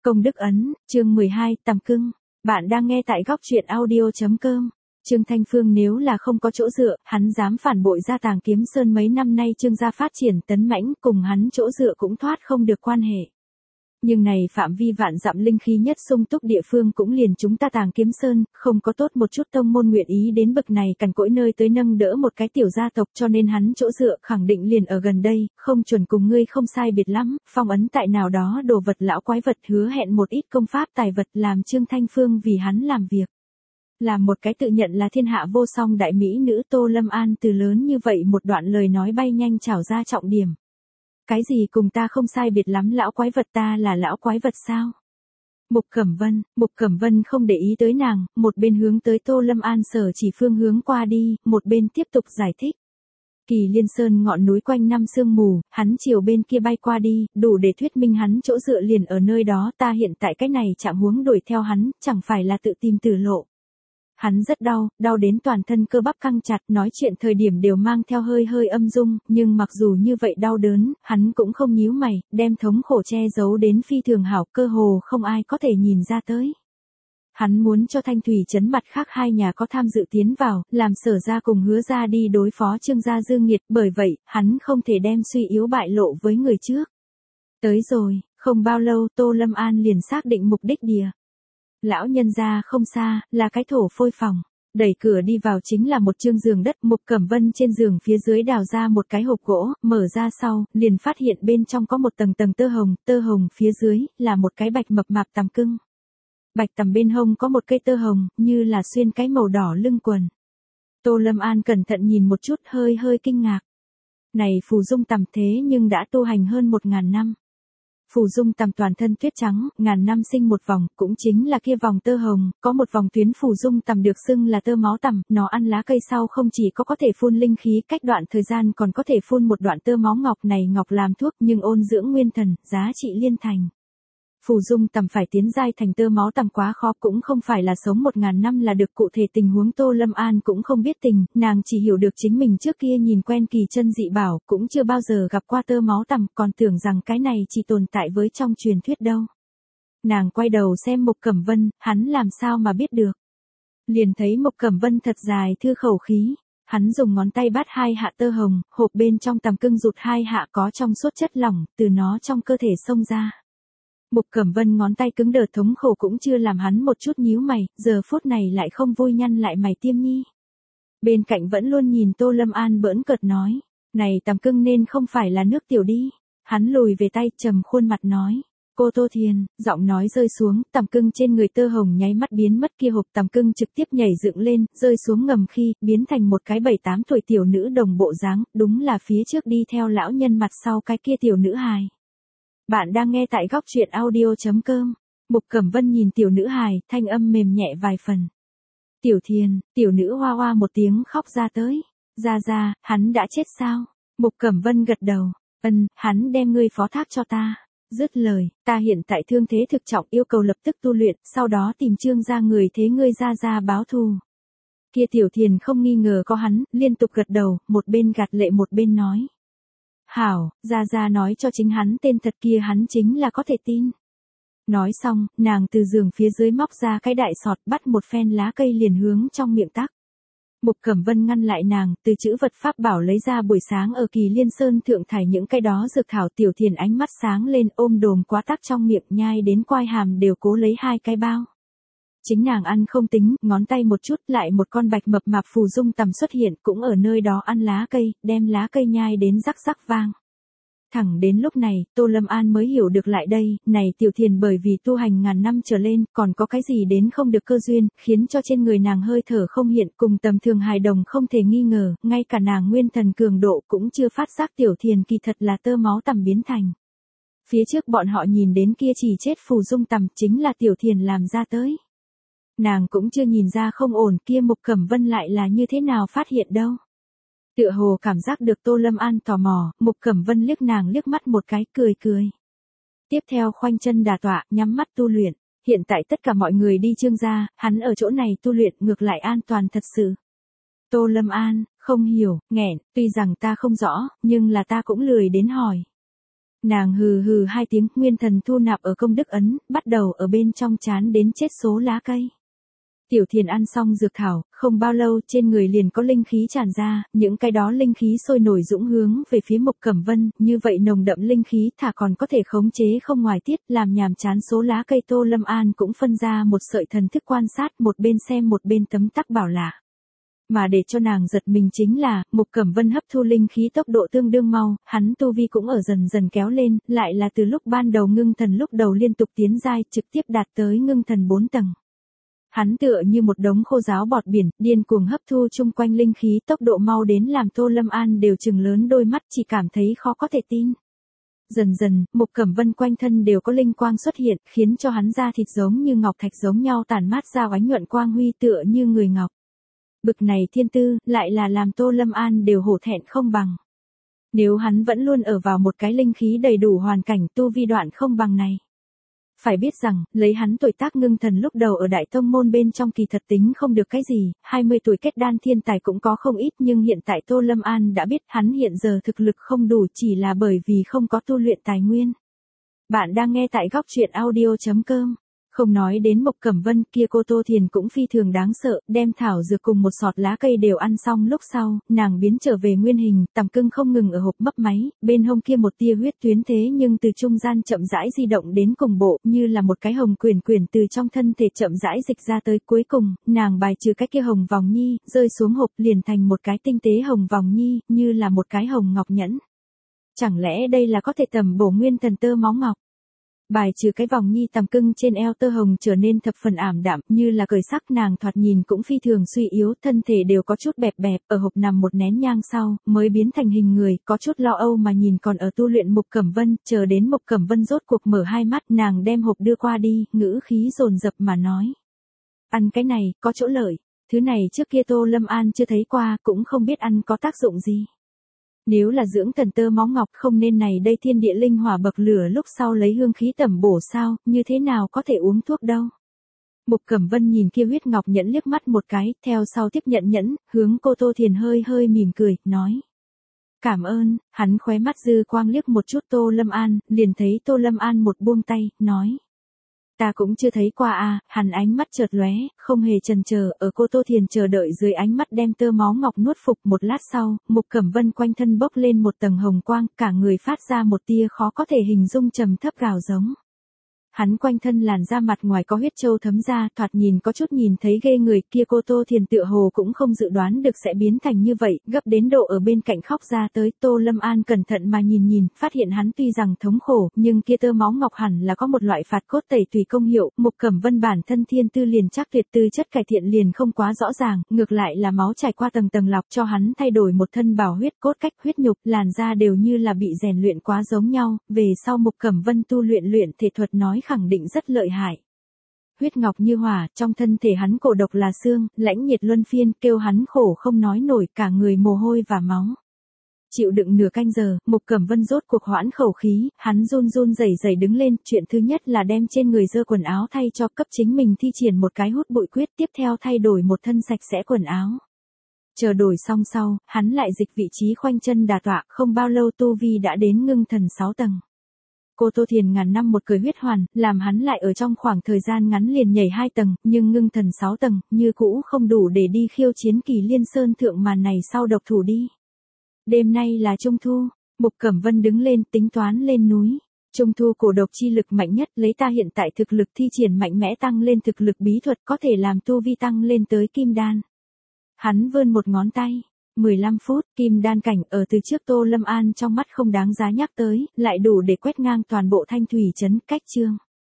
Công đức ấn, chương 12, tằm cưng. Bạn đang nghe tại góc truyện audio.com. Trương Thanh Phương nếu là không có chỗ dựa, hắn dám phản bội gia Tàng Kiếm Sơn mấy năm nay Trương gia phát triển tấn mãnh, cùng hắn chỗ dựa cũng thoát không được quan hệ. Nhưng này phạm vi vạn dặm linh khí nhất sung túc địa phương cũng liền chúng ta Tàng Kiếm Sơn, không có tốt một chút tông môn nguyện ý đến bậc này cằn cỗi nơi tới nâng đỡ một cái tiểu gia tộc, cho nên hắn chỗ dựa khẳng định liền ở gần đây, không chuẩn cùng ngươi không sai biệt lắm, phong ấn tại nào đó đồ vật lão quái vật, hứa hẹn một ít công pháp tài vật làm Trương Thanh Phương vì hắn làm việc. Làm một cái tự nhận là thiên hạ vô song đại mỹ nữ Tô Lâm An từ lớn như vậy một đoạn lời nói bay nhanh trảo ra trọng điểm. Cái gì cùng ta không sai biệt lắm, lão quái vật, ta là lão quái vật sao? Mục Cẩm Vân không để ý tới nàng, một bên hướng tới Tô Lâm An sở chỉ phương hướng qua đi, một bên tiếp tục giải thích. Kỳ Liên Sơn ngọn núi quanh năm sương mù, hắn chiều bên kia bay qua đi, đủ để thuyết minh hắn chỗ dựa liền ở nơi đó, ta hiện tại cái này chạm huống đuổi theo hắn, chẳng phải là tự tìm tử lộ. Hắn rất đau đến toàn thân cơ bắp căng chặt, nói chuyện thời điểm đều mang theo hơi hơi âm dung, nhưng mặc dù như vậy đau đớn, hắn cũng không nhíu mày, đem thống khổ che giấu đến phi thường hảo, cơ hồ không ai có thể nhìn ra tới. Hắn muốn cho Thanh Thủy trấn mặt khác hai nhà có tham dự tiến vào, làm Sở gia cùng Hứa gia đi đối phó Trương gia dương nghiệt, bởi vậy, hắn không thể đem suy yếu bại lộ với người trước. Tới rồi, không bao lâu Tô Lâm An liền xác định mục đích địa. Lão nhân gia không xa, là cái thổ phôi phòng. Đẩy cửa đi vào chính là một chương giường đất, Mục Cẩm Vân trên giường phía dưới đào ra một cái hộp gỗ, mở ra sau, liền phát hiện bên trong có một tầng tơ hồng phía dưới, là một cái bạch mập mạp tằm cưng. Bạch tằm bên hông có một cây tơ hồng, như là xuyên cái màu đỏ lưng quần. Tô Lâm An cẩn thận nhìn một chút, hơi kinh ngạc. Này phù dung tằm thế nhưng đã tu hành hơn 1000 năm. Phù dung tằm toàn thân tuyết trắng, ngàn năm sinh một vòng, cũng chính là kia vòng tơ hồng, có một vòng tuyến phù dung tằm được xưng là tơ máu tằm, nó ăn lá cây sau không chỉ có thể phun linh khí, cách đoạn thời gian còn có thể phun một đoạn tơ máu ngọc, này ngọc làm thuốc nhưng ôn dưỡng nguyên thần, giá trị liên thành. Phù dung tằm phải tiến giai thành tơ máu tằm quá khó, cũng không phải là sống 1000 năm là được, cụ thể tình huống Tô Lâm An cũng không biết tình, nàng chỉ hiểu được chính mình trước kia nhìn quen kỳ chân dị bảo, cũng chưa bao giờ gặp qua tơ máu tằm, còn tưởng rằng cái này chỉ tồn tại với trong truyền thuyết đâu. Nàng quay đầu xem Mục Cẩm Vân, hắn làm sao mà biết được. Liền thấy Mục Cẩm Vân thật dài thư khẩu khí, hắn dùng ngón tay bắt hai hạ tơ hồng, hộp bên trong tằm cưng rụt hai hạ có trong suốt chất lỏng, từ nó trong cơ thể xông ra. Mục Cẩm Vân ngón tay cứng đờ, thống khổ cũng chưa làm hắn một chút nhíu mày, giờ phút này lại không vui nhăn lại mày tiêm nhi. Bên cạnh vẫn luôn nhìn Tô Lâm An bỡn cợt nói, này tằm cưng nên không phải là nước tiểu đi. Hắn lùi về tay, trầm khuôn mặt nói, cô Tô Thiền, giọng nói rơi xuống, tằm cưng trên người tơ hồng nháy mắt biến mất, kia hộp tằm cưng trực tiếp nhảy dựng lên, rơi xuống ngầm khi, biến thành một cái 7-8 tuổi tiểu nữ đồng bộ dáng, đúng là phía trước đi theo lão nhân mặt sau cái kia tiểu nữ hài. Bạn đang nghe tại góc truyện audio.com. Mục Cẩm Vân nhìn tiểu nữ hài, thanh âm mềm nhẹ vài phần. Tiểu Thiền, tiểu nữ hoa hoa một tiếng khóc ra tới. Ra, hắn đã chết sao? Mục Cẩm Vân gật đầu. Hắn đem ngươi phó thác cho ta. Dứt lời, ta hiện tại thương thế thực trọng, yêu cầu lập tức tu luyện, sau đó tìm Trương gia người thế ngươi ra báo thù. Kia Tiểu Thiền không nghi ngờ có hắn, liên tục gật đầu, một bên gạt lệ một bên nói. Hảo, ra nói cho chính hắn tên thật kia hắn chính là có thể tin. Nói xong, nàng từ giường phía dưới móc ra cái đại sọt, bắt một phen lá cây liền hướng trong miệng tắc. Mục Cẩm Vân ngăn lại nàng, từ chữ vật pháp bảo lấy ra buổi sáng ở Kỳ Liên Sơn thượng thải những cái đó dược thảo. Tiểu Thiền ánh mắt sáng lên, ôm đồm quá tắc trong miệng, nhai đến quai hàm đều cố lấy hai cái bao. Chính nàng ăn không tính, ngón tay một chút, lại một con bạch mập mạp phù dung tằm xuất hiện, cũng ở nơi đó ăn lá cây, đem lá cây nhai đến rắc vang. Thẳng đến lúc này, Tô Lâm An mới hiểu được lại đây, này Tiểu Thiền bởi vì tu hành ngàn năm trở lên, còn có cái gì đến không được cơ duyên, khiến cho trên người nàng hơi thở không hiện, cùng tầm thường hài đồng không thể nghi ngờ, ngay cả nàng nguyên thần cường độ cũng chưa phát giác Tiểu Thiền kỳ thật là tơ máu tằm biến thành. Phía trước bọn họ nhìn đến kia chỉ chết phù dung tằm chính là Tiểu Thiền làm ra tới. Nàng cũng chưa nhìn ra không ổn, kia Mục Cẩm Vân lại là như thế nào phát hiện đâu. Tựa hồ cảm giác được Tô Lâm An tò mò, Mục Cẩm Vân liếc nàng liếc mắt một cái, cười. Tiếp theo khoanh chân đả tọa, nhắm mắt tu luyện. Hiện tại tất cả mọi người đi Trương gia, hắn ở chỗ này tu luyện ngược lại an toàn thật sự. Tô Lâm An, không hiểu, nghẹn, tuy rằng ta không rõ, nhưng là ta cũng lười đến hỏi. Nàng hừ hừ hai tiếng, nguyên thần thu nạp ở công đức ấn, bắt đầu ở bên trong chán đến chết số lá cây. Tiểu Thiền ăn xong dược thảo, không bao lâu trên người liền có linh khí tràn ra, những cái đó linh khí sôi nổi dũng hướng về phía Mục Cẩm Vân, như vậy nồng đậm linh khí thả còn có thể khống chế không ngoài tiết, làm nhàm chán số lá cây. Tô Lâm An cũng phân ra một sợi thần thức quan sát, một bên xem một bên tấm tắc bảo lạ. Mà để cho nàng giật mình chính là, Mục Cẩm Vân hấp thu linh khí tốc độ tương đương mau, hắn tu vi cũng ở dần dần kéo lên, lại là từ lúc ban đầu ngưng thần lúc đầu liên tục tiến giai, trực tiếp đạt tới ngưng thần 4 tầng. Hắn tựa như một đống khô giáo bọt biển, điên cuồng hấp thu chung quanh linh khí, tốc độ mau đến làm Tô Lâm An đều trừng lớn đôi mắt, chỉ cảm thấy khó có thể tin. Dần dần, Mục Cẩm Vân quanh thân đều có linh quang xuất hiện, khiến cho hắn da thịt giống như ngọc thạch giống nhau tản mát ra oánh nhuận quang huy, tựa như người ngọc. Bực này thiên tư, lại là làm Tô Lâm An đều hổ thẹn không bằng. Nếu hắn vẫn luôn ở vào một cái linh khí đầy đủ hoàn cảnh, tu vi đoạn không bằng này. Phải biết rằng, lấy hắn tuổi tác ngưng thần lúc đầu ở đại tông môn bên trong kỳ thật tính không được cái gì, 20 tuổi kết đan thiên tài cũng có không ít, nhưng hiện tại Tô Lâm An đã biết hắn hiện giờ thực lực không đủ chỉ là bởi vì không có tu luyện tài nguyên. Bạn đang nghe tại góc truyện audio.com. Không nói đến Mục Cẩm Vân kia, cô Tô Thiền cũng phi thường đáng sợ, đem thảo dược cùng một sọt lá cây đều ăn xong lúc sau, nàng biến trở về nguyên hình, tằm cưng không ngừng ở hộp mấp máy, bên hông kia một tia huyết tuyến thế nhưng từ trung gian chậm rãi di động đến cùng bộ, như là một cái hồng quyển quyển từ trong thân thể chậm rãi dịch ra tới, cuối cùng, nàng bài trừ cái kia hồng vòng nhi, rơi xuống hộp liền thành một cái tinh tế hồng vòng nhi, như là một cái hồng ngọc nhẫn. Chẳng lẽ đây là có thể tầm bổ nguyên thần tơ máu ngọc? Bài trừ cái vòng nhi, tằm cưng trên eo tơ hồng trở nên thập phần ảm đạm, như là cởi sắc, nàng thoạt nhìn cũng phi thường suy yếu, thân thể đều có chút bẹp bẹp, ở hộp nằm một nén nhang sau, mới biến thành hình người, có chút lo âu mà nhìn còn ở tu luyện Mục Cẩm Vân, chờ đến Mục Cẩm Vân rốt cuộc mở hai mắt, nàng đem hộp đưa qua đi, ngữ khí dồn dập mà nói. Ăn cái này, có chỗ lợi, thứ này trước kia Tô Lâm An chưa thấy qua, cũng không biết ăn có tác dụng gì. Nếu là dưỡng thần tơ máu ngọc không nên này đây thiên địa linh hỏa bậc lửa lúc sau lấy hương khí tẩm bổ sao, như thế nào có thể uống thuốc đâu. Mục Cẩm Vân nhìn kia huyết ngọc nhẫn liếc mắt một cái, theo sau tiếp nhận nhẫn, hướng cô Tô Thiền hơi hơi mỉm cười, nói. Cảm ơn, hắn khóe mắt dư quang liếc một chút Tô Lâm An, liền thấy Tô Lâm An một buông tay, nói. Ta cũng chưa thấy qua à, hắn ánh mắt chợt lóe, không hề chần chờ, ở cô Tô Thiền chờ đợi dưới ánh mắt đem tơ máu ngọc nuốt phục. Một lát sau, Mục Cẩm Vân quanh thân bốc lên một tầng hồng quang, cả người phát ra một tia khó có thể hình dung trầm thấp gào giống. Hắn quanh thân làn da mặt ngoài có huyết châu thấm ra, thoạt nhìn có chút nhìn thấy ghê người, kia cô Tô Thiền tựa hồ cũng không dự đoán được sẽ biến thành như vậy, gấp đến độ ở bên cạnh khóc ra tới. Tô Lâm An cẩn thận mà nhìn, phát hiện hắn tuy rằng thống khổ, nhưng kia tơ máu ngọc hẳn là có một loại phạt cốt tẩy tùy công hiệu. Mục Cẩm Vân bản thân thiên tư liền chắc tuyệt, tư chất cải thiện liền không quá rõ ràng, ngược lại là máu trải qua tầng tầng lọc cho hắn thay đổi một thân bảo huyết, cốt cách, huyết nhục, làn da đều như là bị rèn luyện quá giống nhau. Về sau Mục Cẩm Vân tu luyện thể thuật nói khẳng định rất lợi hại. Huyết ngọc như hỏa, trong thân thể hắn cổ độc là xương, lãnh nhiệt luân phiên, kêu hắn khổ không nói nổi, cả người mồ hôi và máu. Chịu đựng nửa canh giờ, Mục Cẩm Vân rốt cuộc hoãn khẩu khí, hắn run run rẩy rẩy đứng lên, chuyện thứ nhất là đem trên người dơ quần áo thay cho, cấp chính mình thi triển một cái hút bụi quyết, tiếp theo thay đổi một thân sạch sẽ quần áo. Chờ đổi xong sau, hắn lại dịch vị trí khoanh chân đả tọa, không bao lâu tu vi đã đến ngưng thần 6 tầng. Cô Tô Thiền ngàn năm một cười huyết hoàn, làm hắn lại ở trong khoảng thời gian ngắn liền nhảy 2 tầng, nhưng ngưng thần 6 tầng, như cũ không đủ để đi khiêu chiến Kỳ Liên Sơn thượng màn này sau độc thủ đi. Đêm nay là Trung Thu, Mục Cẩm Vân đứng lên tính toán lên núi. Trung Thu cổ độc chi lực mạnh nhất, lấy ta hiện tại thực lực thi triển mạnh mẽ tăng lên thực lực bí thuật, có thể làm tu vi tăng lên tới kim đan. Hắn vươn một ngón tay. 15 phút, kim đan cảnh ở từ trước Tô Lâm An trong mắt không đáng giá nhắc tới, lại đủ để quét ngang toàn bộ Thanh Thủy trấn. Cách chương.